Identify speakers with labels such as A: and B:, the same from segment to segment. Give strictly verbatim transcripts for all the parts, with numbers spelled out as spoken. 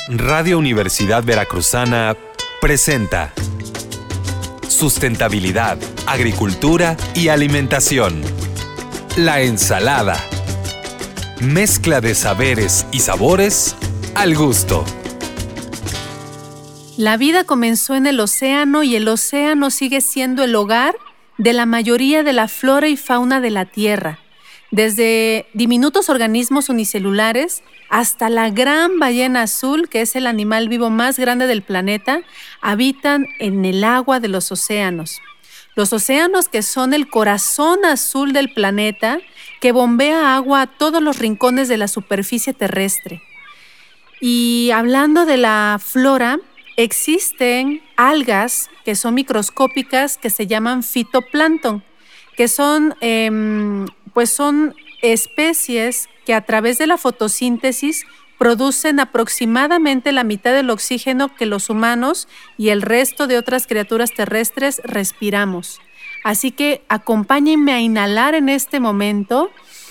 A: Radio Universidad Veracruzana presenta Sustentabilidad, Agricultura y Alimentación. La ensalada. Mezcla de saberes y sabores al gusto.
B: La vida comenzó en el océano y el océano sigue siendo el hogar de la mayoría de la flora y fauna de la Tierra, desde diminutos organismos unicelulares hasta la gran ballena azul, que es el animal vivo más grande del planeta, habitan en el agua de los océanos. Los océanos, que son el corazón azul del planeta, que bombea agua a todos los rincones de la superficie terrestre. Y hablando de la flora, existen algas que son microscópicas que se llaman fitoplancton, que son, eh, pues son especies que a través de la fotosíntesis producen aproximadamente la mitad del oxígeno que los humanos y el resto de otras criaturas terrestres respiramos. Así que acompáñenme a inhalar en este momento,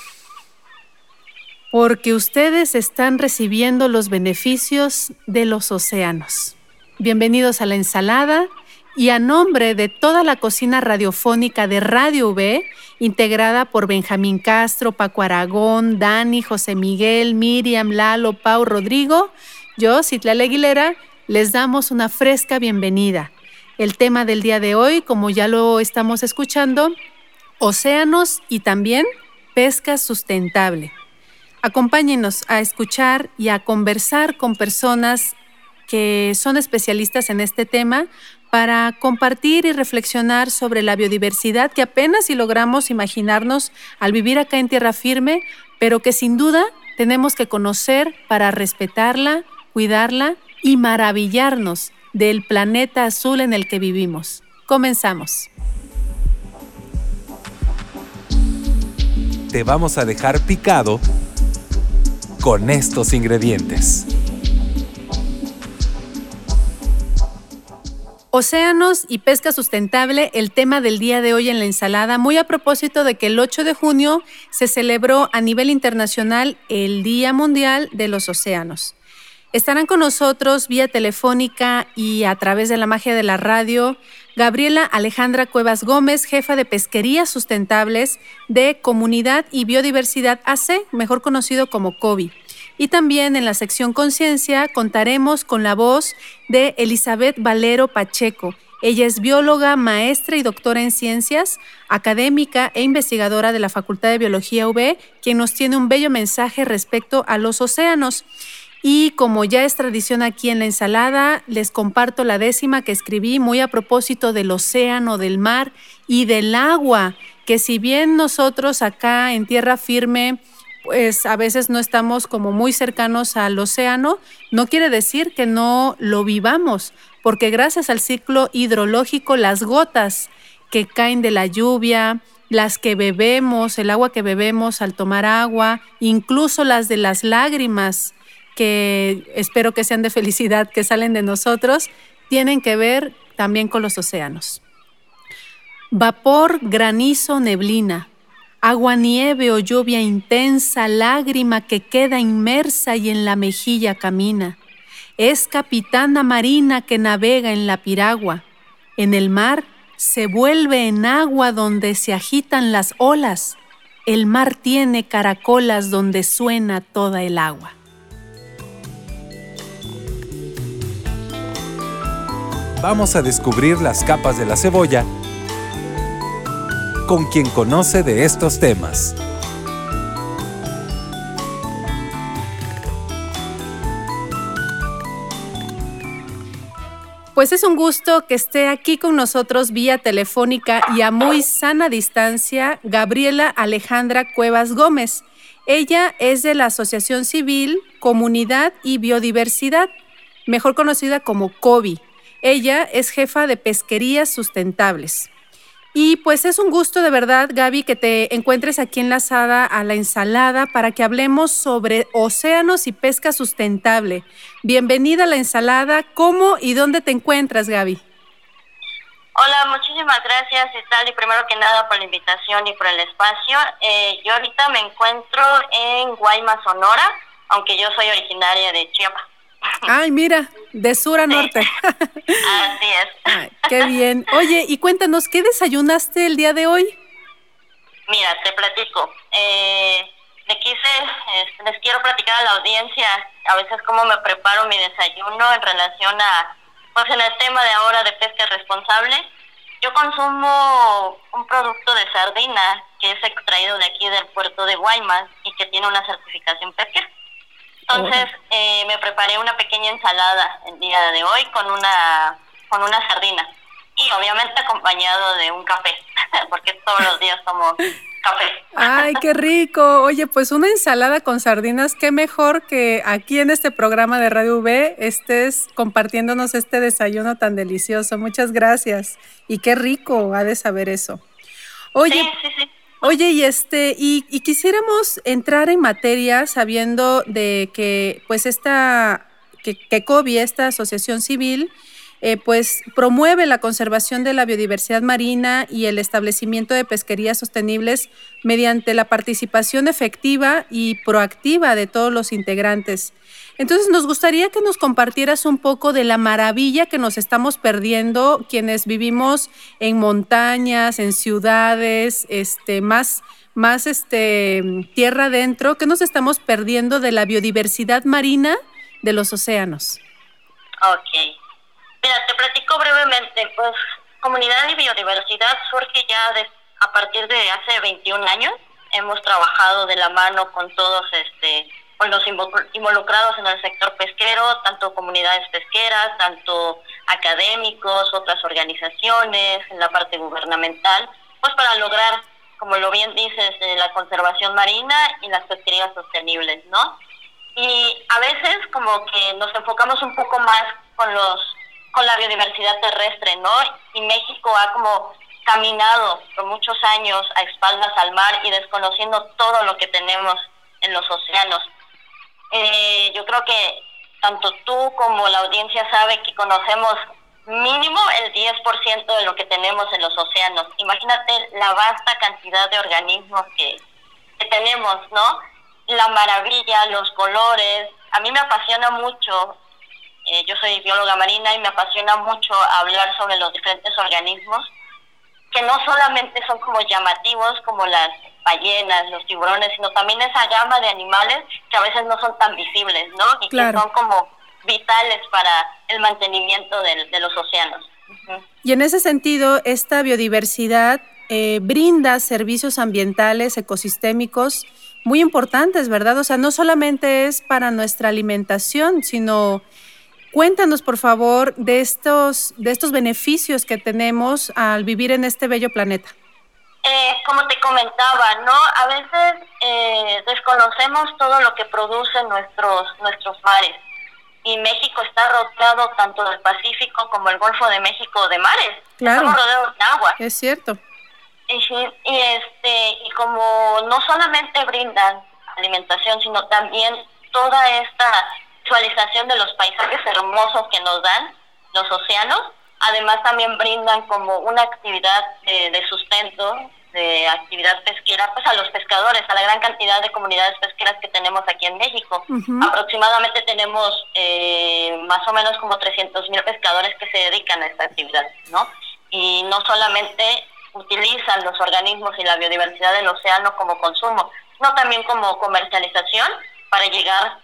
B: porque ustedes están recibiendo los beneficios de los océanos. Bienvenidos a La Ensalada, y a nombre de toda la cocina radiofónica de Radio V, integrada por Benjamín Castro, Paco Aragón, Dani, José Miguel, Miriam, Lalo, Pau, Rodrigo, yo, Citlali Aguilera, les damos una fresca bienvenida. El tema del día de hoy, como ya lo estamos escuchando, océanos y también pesca sustentable. Acompáñenos a escuchar y a conversar con personas que son especialistas en este tema para compartir y reflexionar sobre la biodiversidad que apenas si logramos imaginarnos al vivir acá en tierra firme, pero que sin duda tenemos que conocer para respetarla, cuidarla y maravillarnos del planeta azul en el que vivimos. Comenzamos.
A: Te vamos a dejar picado con estos ingredientes.
B: Océanos y pesca sustentable, el tema del día de hoy en La Ensalada, muy a propósito de que el ocho de junio se celebró a nivel internacional el Día Mundial de los Océanos. Estarán con nosotros vía telefónica y a través de la magia de la radio, Gabriela Alejandra Cuevas Gómez, jefa de Pesquerías Sustentables de Comunidad y Biodiversidad A C, mejor conocido como COBI. Y también en la sección Conciencia contaremos con la voz de Elizabeth Valero Pacheco. Ella es bióloga, maestra y doctora en ciencias, académica e investigadora de la Facultad de Biología U V, quien nos tiene un bello mensaje respecto a los océanos. Y como ya es tradición aquí en La Ensalada, les comparto la décima que escribí muy a propósito del océano, del mar y del agua, que si bien nosotros acá en tierra firme pues a veces no estamos como muy cercanos al océano, no quiere decir que no lo vivamos, porque gracias al ciclo hidrológico, las gotas que caen de la lluvia, las que bebemos, el agua que bebemos al tomar agua, incluso las de las lágrimas, que espero que sean de felicidad, que salen de nosotros, tienen que ver también con los océanos. Vapor, granizo, neblina. Agua, nieve o lluvia intensa, lágrima que queda inmersa y en la mejilla camina. Es capitana marina que navega en la piragua. En el mar se vuelve en agua donde se agitan las olas. El mar tiene caracolas donde suena toda el agua.
A: Vamos a descubrir las capas de la cebolla con quien conoce de estos temas.
B: Pues es un gusto que esté aquí con nosotros vía telefónica y a muy sana distancia, Gabriela Alejandra Cuevas Gómez. Ella es de la Asociación Civil Comunidad y Biodiversidad, mejor conocida como COBI. Ella es jefa de Pesquerías Sustentables. Y pues es un gusto de verdad, Gaby, que te encuentres aquí enlazada a La Ensalada para que hablemos sobre océanos y pesca sustentable. Bienvenida a La Ensalada. ¿Cómo y dónde te encuentras, Gaby?
C: Hola, muchísimas gracias, Citlali, primero que nada por la invitación y por el espacio. Eh, yo ahorita me encuentro en Guaymas, Sonora, aunque yo soy originaria de Chiapas.
B: Ay, mira, de sur a norte.
C: Sí. Así es.
B: Ay, qué bien. Oye, y cuéntanos, ¿qué desayunaste el día de hoy?
C: Mira, te platico. Eh, le quise, eh, les quiero platicar a la audiencia a veces cómo me preparo mi desayuno en relación a, pues en el tema de ahora de pesca responsable. Yo consumo un producto de sardina que es extraído de aquí del puerto de Guaymas y que tiene una certificación pesquera. Entonces, eh, me preparé una pequeña ensalada el día de hoy con una con una sardina y obviamente acompañado de un café, porque todos los días tomo café.
B: Ay, qué rico. Oye, pues una ensalada con sardinas, qué mejor que aquí en este programa de Radio V estés compartiéndonos este desayuno tan delicioso. Muchas gracias. Y qué rico ha de saber eso. Oye,
C: sí, sí, sí.
B: Oye, y este, y, y quisiéramos entrar en materia sabiendo de que, pues, esta, que, que COBI, esta asociación civil, eh, pues, promueve la conservación de la biodiversidad marina y el establecimiento de pesquerías sostenibles mediante la participación efectiva y proactiva de todos los integrantes. Entonces, nos gustaría que nos compartieras un poco de la maravilla que nos estamos perdiendo quienes vivimos en montañas, en ciudades, este, más, más este, tierra adentro, que nos estamos perdiendo de la biodiversidad marina de los océanos.
C: Ok. Mira, te platico brevemente. Pues, Comunidad y Biodiversidad surge ya de, a partir de hace veintiún años. Hemos trabajado de la mano con todos este con los involucrados en el sector pesquero, tanto comunidades pesqueras, tanto académicos, otras organizaciones, en la parte gubernamental, pues para lograr, como lo bien dices, eh, la conservación marina y las pesquerías sostenibles, ¿no? Y a veces como que nos enfocamos un poco más con los con la biodiversidad terrestre, ¿no? Y México ha como caminado por muchos años a espaldas al mar y desconociendo todo lo que tenemos en los océanos. Eh, yo creo que tanto tú como la audiencia sabe que conocemos mínimo el diez por ciento de lo que tenemos en los océanos. Imagínate la vasta cantidad de organismos que, que tenemos, ¿no? La maravilla, los colores. A mí me apasiona mucho, eh, yo soy bióloga marina y me apasiona mucho hablar sobre los diferentes organismos que no solamente son como llamativos como las ballenas, los tiburones, sino también esa gama de animales que a veces no son tan visibles, ¿no? Y claro, que son como vitales para el mantenimiento de, de los océanos. Uh-huh.
B: Y en ese sentido, esta biodiversidad eh, brinda servicios ambientales, ecosistémicos muy importantes, ¿verdad? O sea, no solamente es para nuestra alimentación, sino cuéntanos, por favor, de estos, de estos beneficios que tenemos al vivir en este bello planeta.
C: Eh, como te comentaba, ¿no? A veces eh, desconocemos todo lo que producen nuestros nuestros mares. Y México está rodeado tanto del Pacífico como el Golfo de México de mares.
B: Claro.
C: Estamos rodeados de agua.
B: Es cierto.
C: Y, y este y como no solamente brindan alimentación, sino también toda esta visualización de los paisajes hermosos que nos dan los océanos. Además también brindan como una actividad de, de sustento, de actividad pesquera, pues a los pescadores, a la gran cantidad de comunidades pesqueras que tenemos aquí en México. Uh-huh. Aproximadamente tenemos eh, más o menos como trescientos mil pescadores que se dedican a esta actividad, ¿no? Y no solamente utilizan los organismos y la biodiversidad del océano como consumo, sino también como comercialización para llegar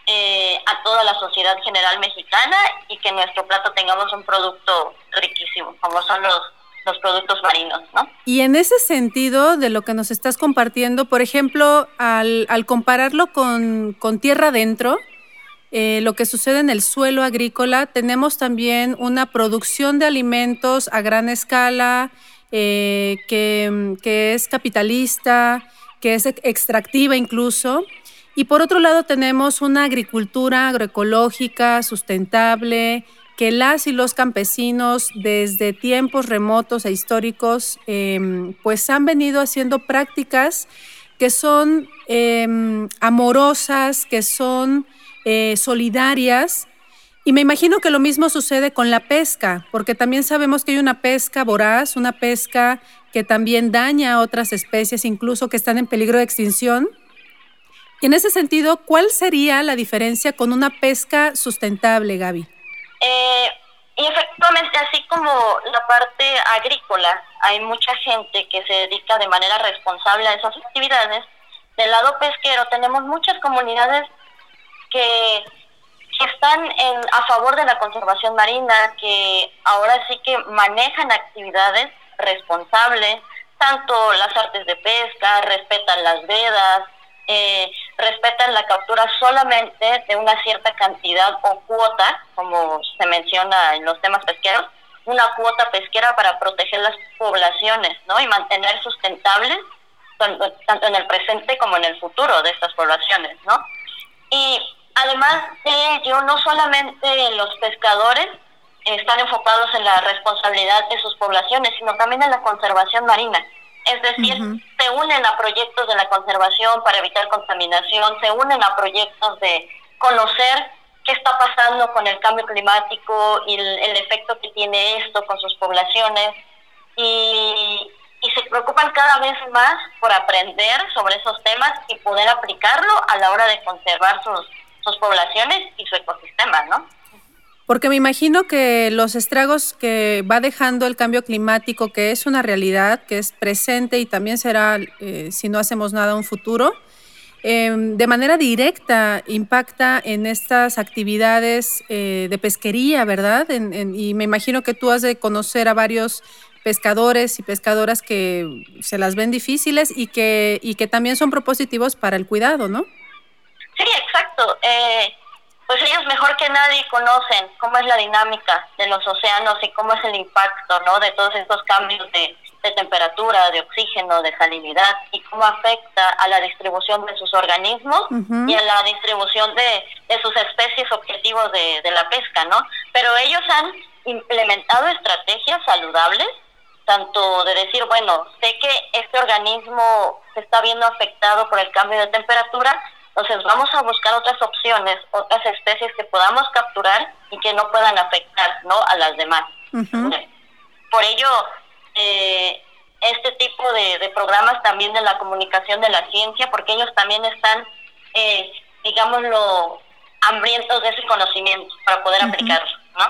C: Eh, a toda la sociedad general mexicana y que en nuestro plato tengamos un producto riquísimo, como son los, los productos marinos, ¿no?
B: Y en ese sentido de lo que nos estás compartiendo, por ejemplo, al, al compararlo con, con tierra adentro, eh, lo que sucede en el suelo agrícola, tenemos también una producción de alimentos a gran escala, eh, que, que es capitalista, que es extractiva incluso. Y por otro lado tenemos una agricultura agroecológica, sustentable, que las y los campesinos desde tiempos remotos e históricos eh, pues han venido haciendo prácticas que son eh, amorosas, que son eh, solidarias. Y me imagino que lo mismo sucede con la pesca, porque también sabemos que hay una pesca voraz, una pesca que también daña a otras especies, incluso que están en peligro de extinción. Y en ese sentido, ¿cuál sería la diferencia con una pesca sustentable, Gaby?
C: Eh, y efectivamente, así como la parte agrícola, hay mucha gente que se dedica de manera responsable a esas actividades. Del lado pesquero tenemos muchas comunidades que, que están en, a favor de la conservación marina, que ahora sí que manejan actividades responsables, tanto las artes de pesca, respetan las vedas, eh, respetan la captura solamente de una cierta cantidad o cuota, como se menciona en los temas pesqueros, una cuota pesquera para proteger las poblaciones, ¿no? Y mantener sustentables tanto en el presente como en el futuro de estas poblaciones, ¿no? Y además de ello, no solamente los pescadores están enfocados en la responsabilidad de sus poblaciones, sino también en la conservación marina. Es decir, uh-huh. se unen a proyectos de la conservación para evitar contaminación, se unen a proyectos de conocer qué está pasando con el cambio climático y el, el efecto que tiene esto con sus poblaciones, y, y se preocupan cada vez más por aprender sobre esos temas y poder aplicarlo a la hora de conservar sus, sus poblaciones y su ecosistema, ¿no?
B: Porque me imagino que los estragos que va dejando el cambio climático, que es una realidad, que es presente y también será, eh, si no hacemos nada, un futuro, eh, de manera directa impacta en estas actividades eh, de pesquería, ¿verdad? En, en, y me imagino que tú has de conocer a varios pescadores y pescadoras que se las ven difíciles y que, y que también son propositivos para el cuidado, ¿no?
C: Sí, exacto. Eh... Pues ellos mejor que nadie conocen cómo es la dinámica de los océanos y cómo es el impacto, ¿no?, de todos estos cambios de, de temperatura, de oxígeno, de salinidad, y cómo afecta a la distribución de sus organismos uh-huh. y a la distribución de, de sus especies objetivos de, de la pesca, ¿no? Pero ellos han implementado estrategias saludables, tanto de decir, bueno, sé que este organismo se está viendo afectado por el cambio de temperatura, entonces vamos a buscar otras opciones, otras especies que podamos capturar y que no puedan afectar, ¿no?, a las demás. Uh-huh. Por ello, eh, este tipo de, de programas también de la comunicación de la ciencia, porque ellos también están, eh, digámoslo, hambrientos de ese conocimiento para poder uh-huh. aplicarlo, ¿no?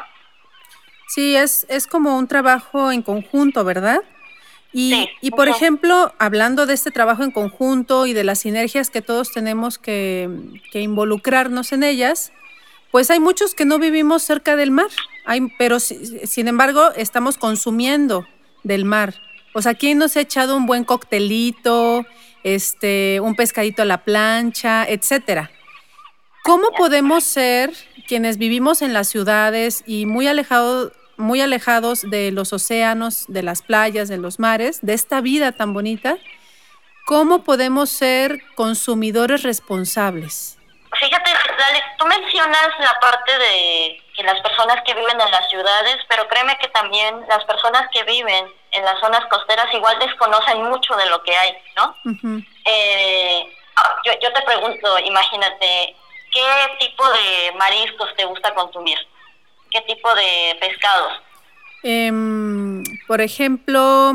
B: Sí, es, es como un trabajo en conjunto, ¿verdad? Y,
C: sí,
B: y por
C: uh-huh.
B: ejemplo, hablando de este trabajo en conjunto y de las sinergias que todos tenemos que, que involucrarnos en ellas, pues hay muchos que no vivimos cerca del mar, hay, pero sin embargo estamos consumiendo del mar. O sea, ¿quién nos ha echado un buen coctelito, este, un pescadito a la plancha, etcétera? ¿Cómo podemos ser quienes vivimos en las ciudades y muy alejados muy alejados de los océanos, de las playas, de los mares, de esta vida tan bonita? ¿Cómo podemos ser consumidores responsables?
C: Fíjate, Dale, tú mencionas la parte de que las personas que viven en las ciudades, pero créeme que también las personas que viven en las zonas costeras igual desconocen mucho de lo que hay, ¿no? Uh-huh. Eh, yo, yo te pregunto, imagínate, ¿qué tipo de mariscos te gusta consumir? ¿Qué tipo de pescados?
B: Eh, por ejemplo,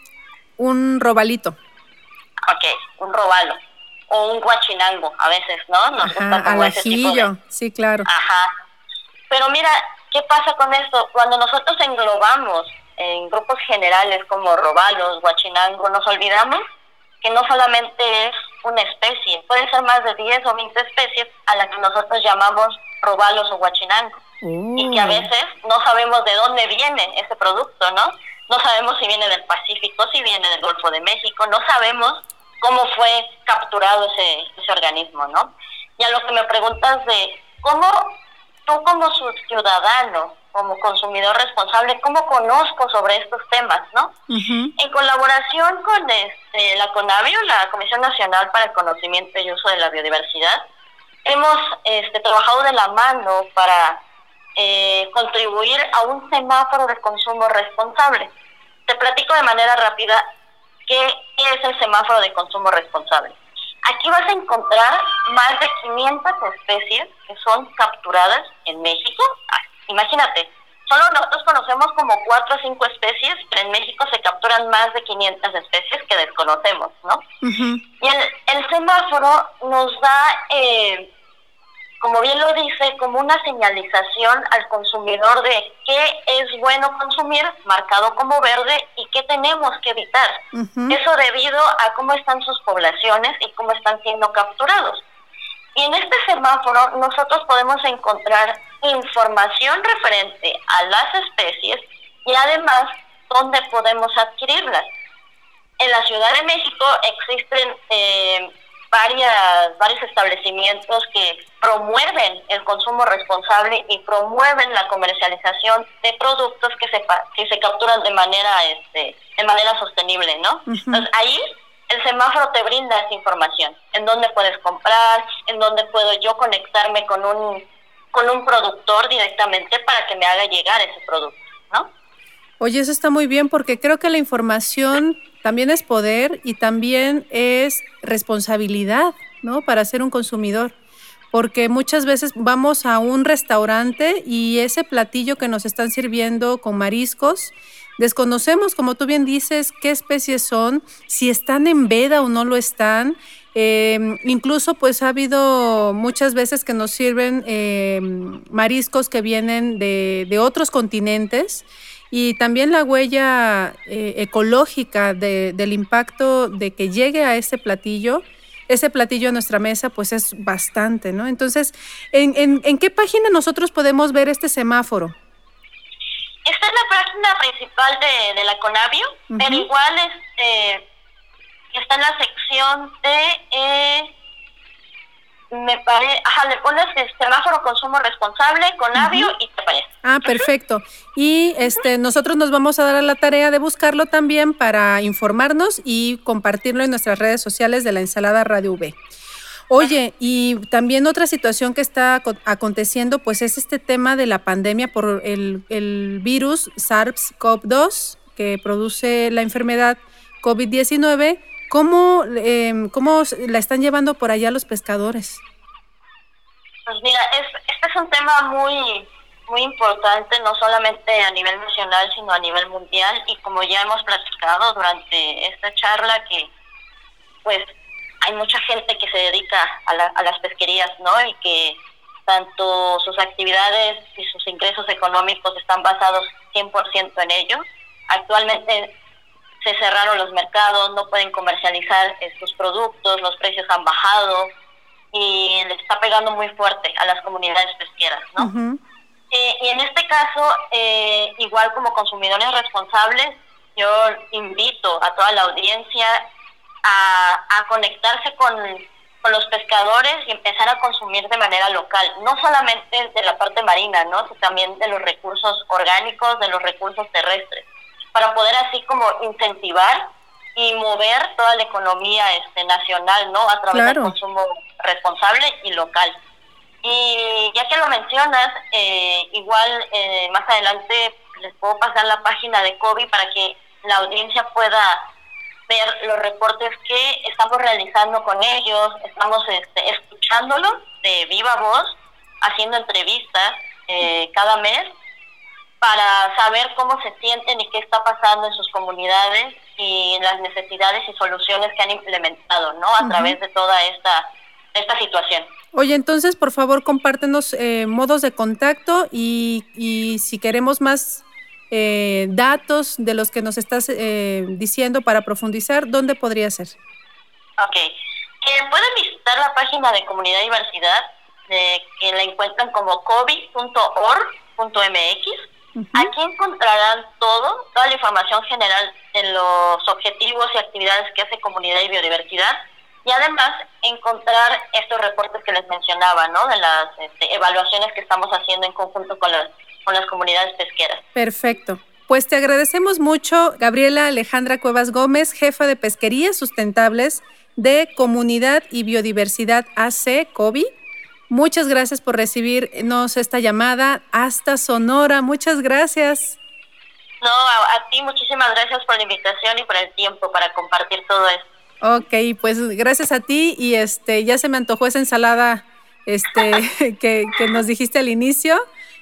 B: un robalito.
C: Ok, un robalo. O un guachinango, a veces, ¿no? Nos
B: Ajá,
C: gusta como
B: al
C: ese tipo
B: ajillo,
C: de...
B: sí, claro.
C: Ajá. Pero mira, ¿qué pasa con esto? Cuando nosotros englobamos en grupos generales como robalos, guachinango, nos olvidamos que no solamente es una especie, pueden ser más de diez o veinte especies a las que nosotros llamamos robalos o guachinango. Oh. Y que a veces no sabemos de dónde viene ese producto, ¿no? No sabemos si viene del Pacífico, si viene del Golfo de México, no sabemos cómo fue capturado ese, ese organismo, ¿no? Y a lo que me preguntas de cómo tú como ciudadano, como consumidor responsable, ¿cómo conozco sobre estos temas, no? Uh-huh. En colaboración con este, la CONABIO, la Comisión Nacional para el Conocimiento y Uso de la Biodiversidad, hemos este, trabajado de la mano para Eh, contribuir a un semáforo de consumo responsable. Te platico de manera rápida qué, qué es el semáforo de consumo responsable. Aquí vas a encontrar más de quinientas especies que son capturadas en México. Ah, imagínate, solo nosotros conocemos como cuatro o cinco especies, pero en México se capturan más de quinientas especies que desconocemos, ¿no? Uh-huh. Y el, el semáforo nos da, eh, como bien lo dice, como una señalización al consumidor de qué es bueno consumir, marcado como verde, y qué tenemos que evitar. Uh-huh. Eso debido a cómo están sus poblaciones y cómo están siendo capturados. Y en este semáforo nosotros podemos encontrar información referente a las especies y además dónde podemos adquirirlas. En la Ciudad de México existen eh, varias, varios establecimientos que promueven el consumo responsable y promueven la comercialización de productos que se, que se capturan de manera, este, de manera sostenible, ¿no? Uh-huh. Entonces ahí el semáforo te brinda esa información, en dónde puedes comprar, en dónde puedo yo conectarme con un con un productor directamente para que me haga llegar ese producto, ¿no?
B: Oye, eso está muy bien, porque creo que la información también es poder y también es responsabilidad, ¿no? Para ser un consumidor, porque muchas veces vamos a un restaurante y ese platillo que nos están sirviendo con mariscos, desconocemos, como tú bien dices, qué especies son, si están en veda o no lo están. Eh, incluso pues ha habido muchas veces que nos sirven eh, mariscos que vienen de, de otros continentes, y también la huella eh, ecológica de, del impacto de que llegue a ese platillo, ese platillo a nuestra mesa, pues es bastante, ¿no? Entonces, ¿en, en, en qué página nosotros podemos ver este semáforo?
C: Esta es la página principal de, de la Conavio, uh-huh. pero igual este, está en la sección de, eh, me parece, ajá, le pones el semáforo consumo responsable, Conavio, uh-huh. y te aparece.
B: Ah, perfecto. Uh-huh. Y este, nosotros nos vamos a dar a la tarea de buscarlo también para informarnos y compartirlo en nuestras redes sociales de La Ensalada Radio V. Oye, y también otra situación que está aconteciendo, pues es este tema de la pandemia por el, el virus SARS-CoV dos que produce la enfermedad COVID diecinueve. ¿Cómo, eh, ¿Cómo la están llevando por allá los pescadores?
C: Pues mira, es, este es un tema muy, muy importante, no solamente a nivel nacional, sino a nivel mundial. Y como ya hemos platicado durante esta charla, que pues hay mucha gente que se dedica a, la, a las pesquerías, ¿no? Y que tanto sus actividades y sus ingresos económicos están basados cien por ciento en ello. Actualmente se cerraron los mercados, no pueden comercializar estos productos, los precios han bajado y les está pegando muy fuerte a las comunidades pesqueras, ¿no? Uh-huh. Eh, y en este caso, eh, igual como consumidores responsables, yo invito a toda la audiencia A, a conectarse con, con los pescadores y empezar a consumir de manera local, no solamente de la parte marina, ¿no? Sino también de los recursos orgánicos, de los recursos terrestres, para poder así como incentivar y mover toda la economía este, nacional, ¿no? A través claro. del consumo responsable y local. Y ya que lo mencionas, eh, igual eh, más adelante les puedo pasar la página de COVID para que la audiencia pueda ver los reportes que estamos realizando con ellos, estamos este, escuchándolos de viva voz, haciendo entrevistas eh, cada mes para saber cómo se sienten y qué está pasando en sus comunidades y las necesidades y soluciones que han implementado, ¿no? A uh-huh. través de toda esta, esta situación.
B: Oye, entonces, por favor, compártenos eh, modos de contacto y, y si queremos más Eh, datos de los que nos estás eh, diciendo para profundizar, ¿dónde podría ser?
C: Ok. Eh, pueden visitar la página de Comunidad y Diversidad, eh, que la encuentran como covi punto org punto m x. Uh-huh. Aquí encontrarán todo, toda la información general de los objetivos y actividades que hace Comunidad y Biodiversidad, y además encontrar estos reportes que les mencionaba, ¿no? De las este, evaluaciones que estamos haciendo en conjunto con las con las comunidades pesqueras.
B: Perfecto. Pues te agradecemos mucho, Gabriela Alejandra Cuevas Gómez, jefa de Pesquerías Sustentables de Comunidad y Biodiversidad A C, COVID. Muchas gracias por recibirnos esta llamada hasta Sonora. Muchas gracias.
C: No, a, a ti muchísimas gracias por la invitación y por el tiempo para compartir todo esto.
B: Ok, pues gracias a ti y este ya se me antojó esa ensalada este que, que nos dijiste al inicio.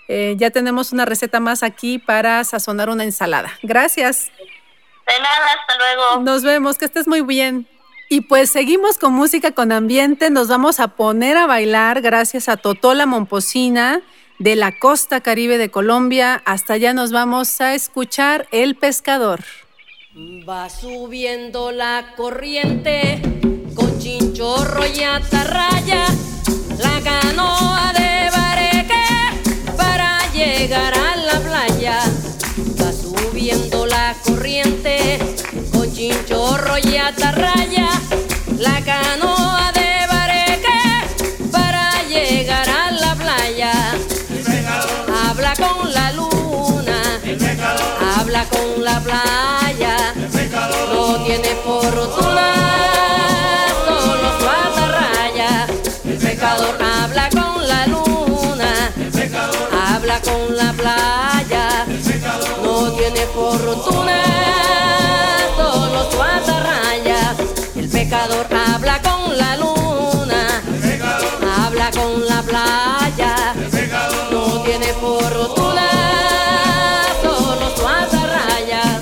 B: Eh, ya tenemos una receta más aquí para sazonar una ensalada. Gracias.
C: De nada, hasta luego.
B: Nos vemos, que estés muy bien. Y pues seguimos con música con ambiente. Nos vamos a poner a bailar gracias a Totola Momposina de la costa caribe de Colombia. Hasta allá nos vamos a escuchar El Pescador.
D: Va subiendo la corriente con chinchorro y atarraya, la canoa de bareque para llegar a la playa. Va subiendo la corriente con chinchorro y atarraya, la canoa de bareque para llegar a la playa. Habla con la luna, habla con la playa, no tiene fortuna, solo su atarraya. El pescador habla con la luna, habla con la playa, no tiene fortuna, solo su atarraya. El pescador habla con la luna, habla con la playa, no tiene fortuna, solo su atarraya.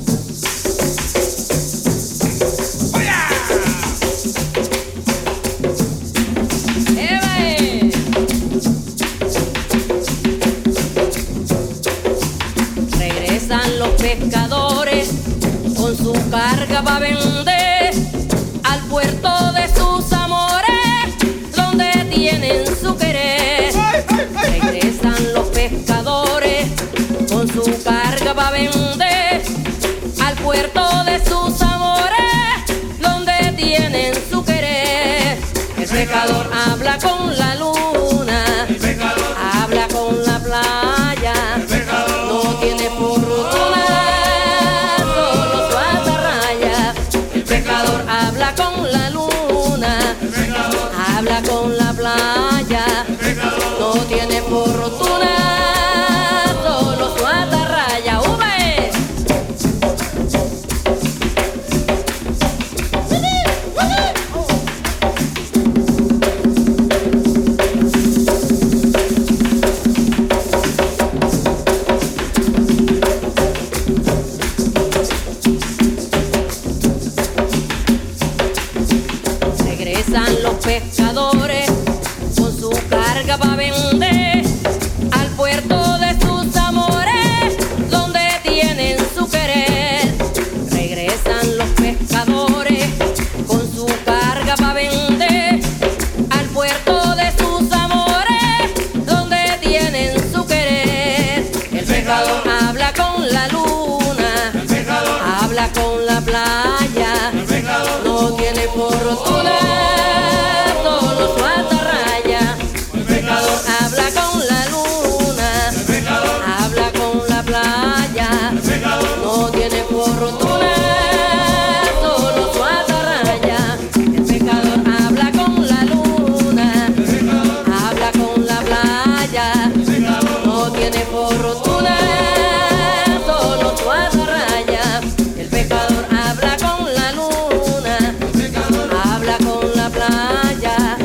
D: Regresan los pescadores con su carga para vender al puerto de sus amores, donde tienen su querer. Regresan los pescadores con su carga para vender al puerto de sus amores, donde tienen su querer. El pescador habla con la luna, habla con la playa, no tiene fortuna, solo su atarraya. El pescador habla con la luna, habla con la playa, no tiene fortuna, solo su atarraya. ¡Ube! Regresan los pescadores con su carga para vender al puerto de sus amores, donde tienen su querer. Regresan los pescadores con su carga para vender al puerto de sus amores, donde tienen su querer. El pescador habla con la luna, habla con la playa, no tiene fortuna, solo su atarraya. El pescador habla con la luna, habla con la playa, no tiene fortuna, solo su atarraya. El pescador habla con la luna, habla con la playa, no tiene fortuna, solo su atarraya. El pescador habla con la luna, habla con la playa.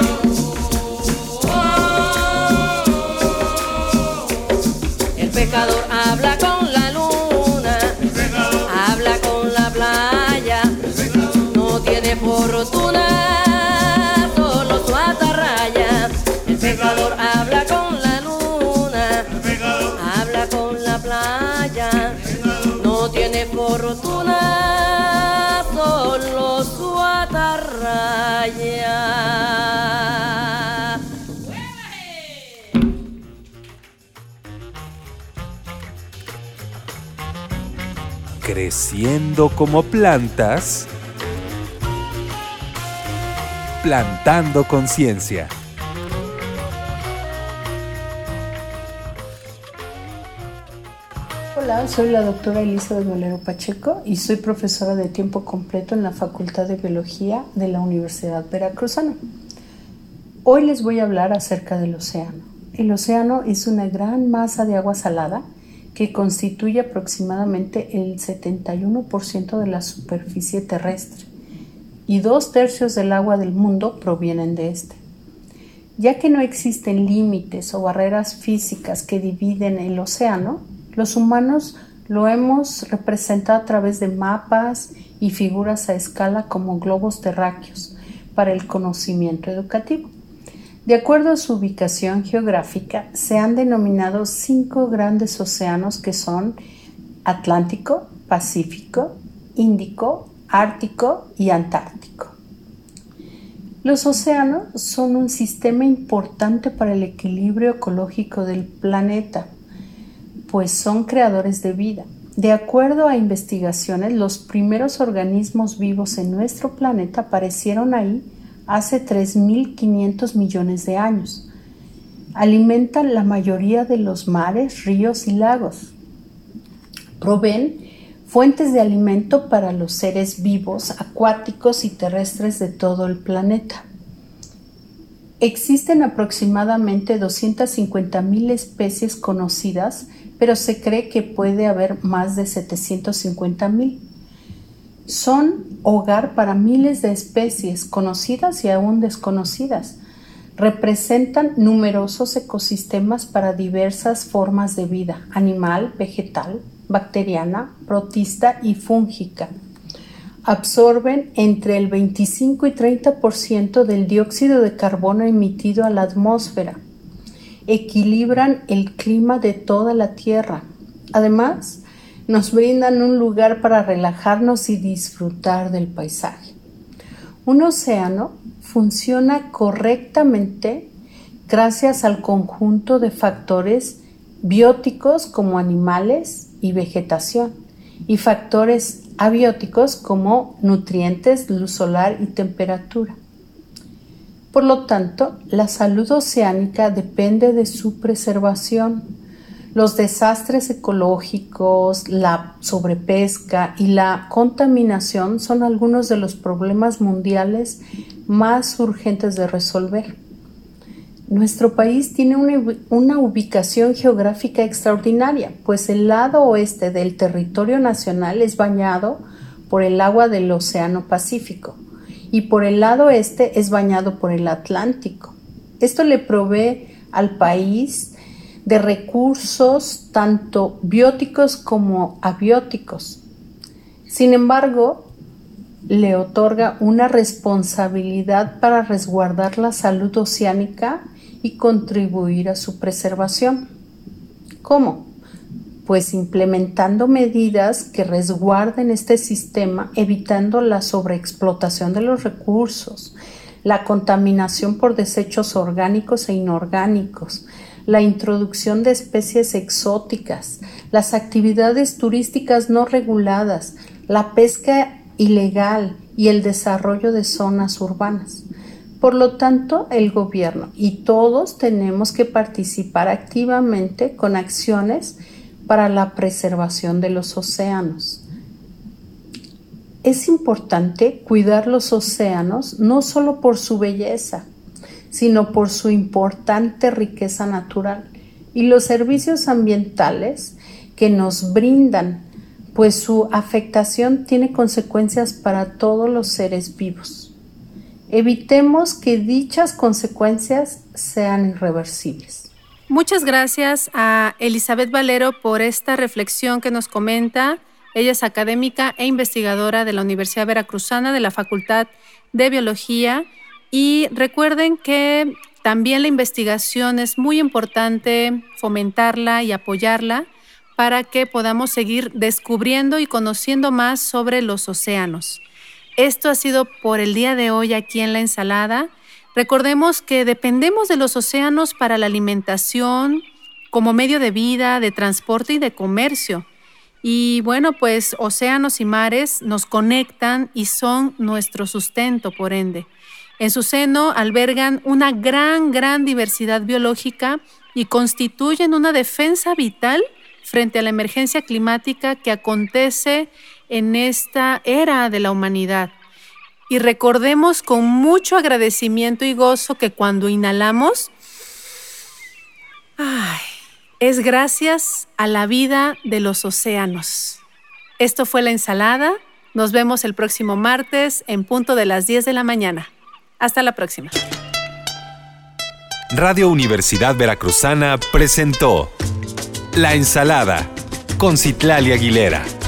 D: El pescador habla con la luna, habla con la playa, no tiene fortuna, solo su atarraya. El pescador habla con la luna, habla con la playa, no tiene fortuna, solo su atarraya.
A: Creciendo como plantas, plantando conciencia.
E: Hola, soy la doctora Elizabeth Valero Pacheco y soy profesora de tiempo completo en la Facultad de Biología de la Universidad Veracruzana. Hoy les voy a hablar acerca del océano. El océano es una gran masa de agua salada que constituye aproximadamente el setenta y uno por ciento de la superficie terrestre y dos tercios del agua del mundo provienen de este. Ya que no existen límites o barreras físicas que dividen el océano, los humanos lo hemos representado a través de mapas y figuras a escala como globos terráqueos para el conocimiento educativo. De acuerdo a su ubicación geográfica, se han denominado cinco grandes océanos que son Atlántico, Pacífico, Índico, Ártico y Antártico. Los océanos son un sistema importante para el equilibrio ecológico del planeta, pues son creadores de vida. De acuerdo a investigaciones, los primeros organismos vivos en nuestro planeta aparecieron ahí hace tres mil quinientos millones de años. Alimentan la mayoría de los mares, ríos y lagos. Proveen fuentes de alimento para los seres vivos, acuáticos y terrestres de todo el planeta. Existen aproximadamente doscientas cincuenta mil especies conocidas, pero se cree que puede haber más de setecientas cincuenta mil. Son hogar para miles de especies conocidas y aún desconocidas. Representan numerosos ecosistemas para diversas formas de vida, animal, vegetal, bacteriana, protista y fúngica. Absorben entre el veinticinco y treinta por ciento del dióxido de carbono emitido a la atmósfera. Equilibran el clima de toda la Tierra. Además, nos brindan un lugar para relajarnos y disfrutar del paisaje. Un océano funciona correctamente gracias al conjunto de factores bióticos como animales y vegetación, y factores abióticos como nutrientes, luz solar y temperatura. Por lo tanto, la salud oceánica depende de su preservación. Los desastres ecológicos, la sobrepesca y la contaminación son algunos de los problemas mundiales más urgentes de resolver. Nuestro país tiene una, una ubicación geográfica extraordinaria, pues el lado oeste del territorio nacional es bañado por el agua del Océano Pacífico y por el lado este es bañado por el Atlántico. Esto le provee al país de recursos tanto bióticos como abióticos. Sin embargo, le otorga una responsabilidad para resguardar la salud oceánica y contribuir a su preservación. ¿Cómo? Pues implementando medidas que resguarden este sistema, evitando la sobreexplotación de los recursos, la contaminación por desechos orgánicos e inorgánicos, la introducción de especies exóticas, las actividades turísticas no reguladas, la pesca ilegal y el desarrollo de zonas urbanas. Por lo tanto, el gobierno y todos tenemos que participar activamente con acciones para la preservación de los océanos. Es importante cuidar los océanos no solo por su belleza, sino por su importante riqueza natural y los servicios ambientales que nos brindan, pues su afectación tiene consecuencias para todos los seres vivos. Evitemos que dichas consecuencias sean irreversibles.
B: Muchas gracias a Elizabeth Valero por esta reflexión que nos comenta. Ella es académica e investigadora de la Universidad Veracruzana de la Facultad de Biología. Y recuerden que también la investigación es muy importante fomentarla y apoyarla para que podamos seguir descubriendo y conociendo más sobre los océanos. Esto ha sido por el día de hoy aquí en La Ensalada. Recordemos que dependemos de los océanos para la alimentación, como medio de vida, de transporte y de comercio. Y bueno, pues océanos y mares nos conectan y son nuestro sustento, por ende. En su seno albergan una gran, gran diversidad biológica y constituyen una defensa vital frente a la emergencia climática que acontece en esta era de la humanidad. Y recordemos con mucho agradecimiento y gozo que cuando inhalamos, ay, es gracias a la vida de los océanos. Esto fue La Ensalada. Nos vemos el próximo martes en punto de las diez de la mañana. Hasta la próxima.
A: Radio Universidad Veracruzana presentó La Ensalada con Citlali Aguilera.